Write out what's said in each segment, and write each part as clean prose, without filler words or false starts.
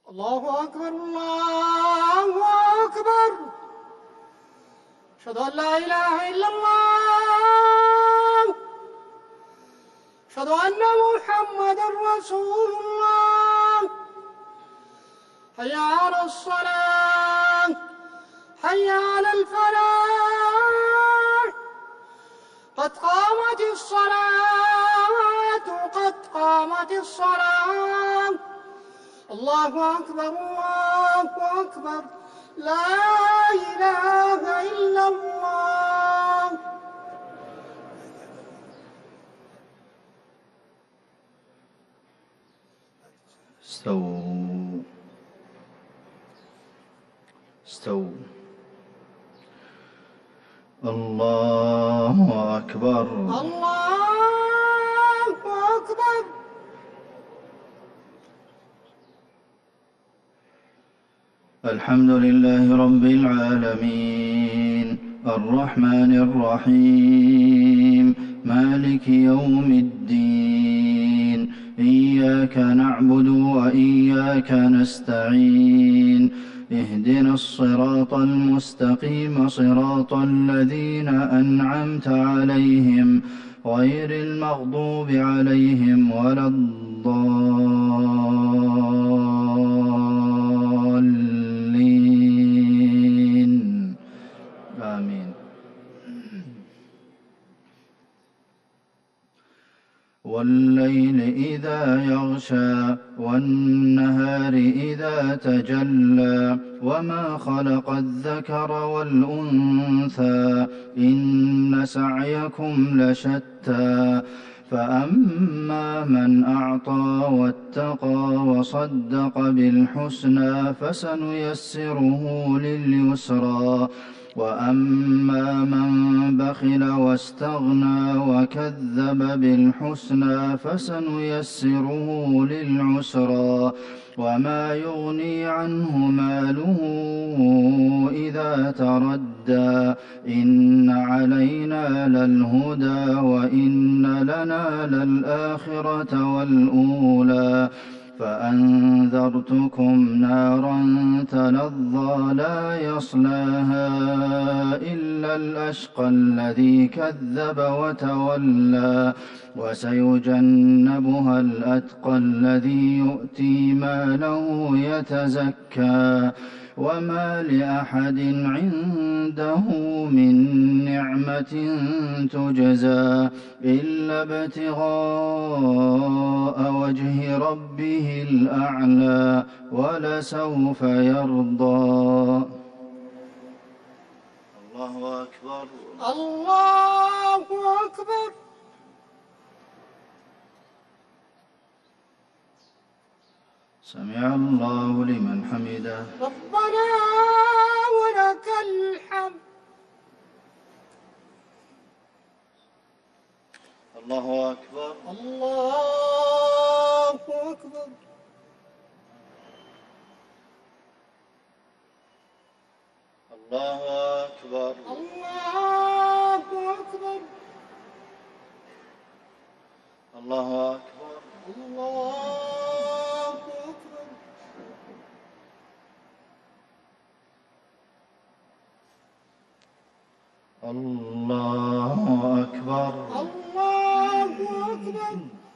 الله أكبر الله أكبر. أشهد أن لا إله إلا الله. أشهد أن محمدا رسول الله. حي على الصلاة، حي على الفلاح، قد قامت الصلاة، قد قامت الصلاة. الله أكبر الله أكبر. لا إله إلا الله. استووا استووا. الله أكبر الله أكبر. الحمد لله رب العالمين الرحمن الرحيم مالك يوم الدين إياك نعبد وإياك نستعين اهدنا الصراط المستقيم صراط الذين أنعمت عليهم غير المغضوب عليهم ولا الضالين آمين. والليل إذا يغشى والنهار إذا تجلى وما خلق الذكر والأنثى إن سعيكم لشتى فأما من أعطى واتقى وصدق بالحسنى فسنيسره لليسرى وأما من بخل واستغنى وكذب بالحسنى فسنيسره للعسرى وما يغني عنه ماله إذا تردى إن علينا للهدى وإن لنا للآخرة والأولى فأنذرتكم نارا تلظى لا يصلاها إلا الأشقى الذي كذب وتولى وسيجنبها الأتقى الذي يؤتي ماله يتزكى وما لأحد عنده من نعمة تجزى إلا ابتغاء وجه ربه الأعلى ولسوف يرضى. الله أكبر الله أكبر. سمع الله لمن حمده. ربنا ولك الحمد. الله أكبر الله أكبر. الله أكبر الله أكبر. الله أكبر الله أكبر. الله أكبر. الله أكبر.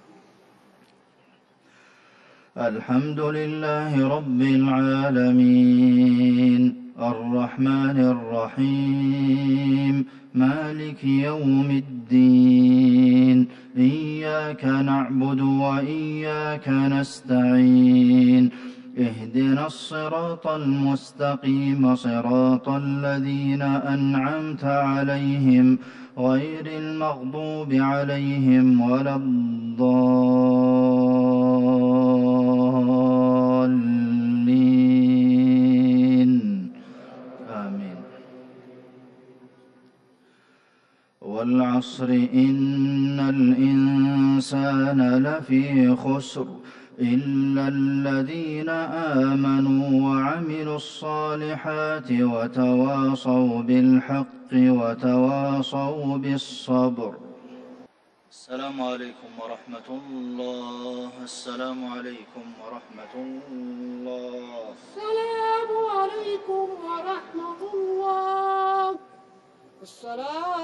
الحمد لله رب العالمين الرحمن الرحيم مالك يوم الدين إياك نعبد وإياك نستعين اهدنا الصراط المستقيم صراط الذين أنعمت عليهم غير المغضوب عليهم ولا الضالين آمين. والعصر إن الإنسان لفي خسر إلا الذين آمنوا وعملوا الصالحات وتواصوا بالحق وتواصوا بالصبر. السلام عليكم ورحمة الله. السلام عليكم ورحمة الله. الصلاة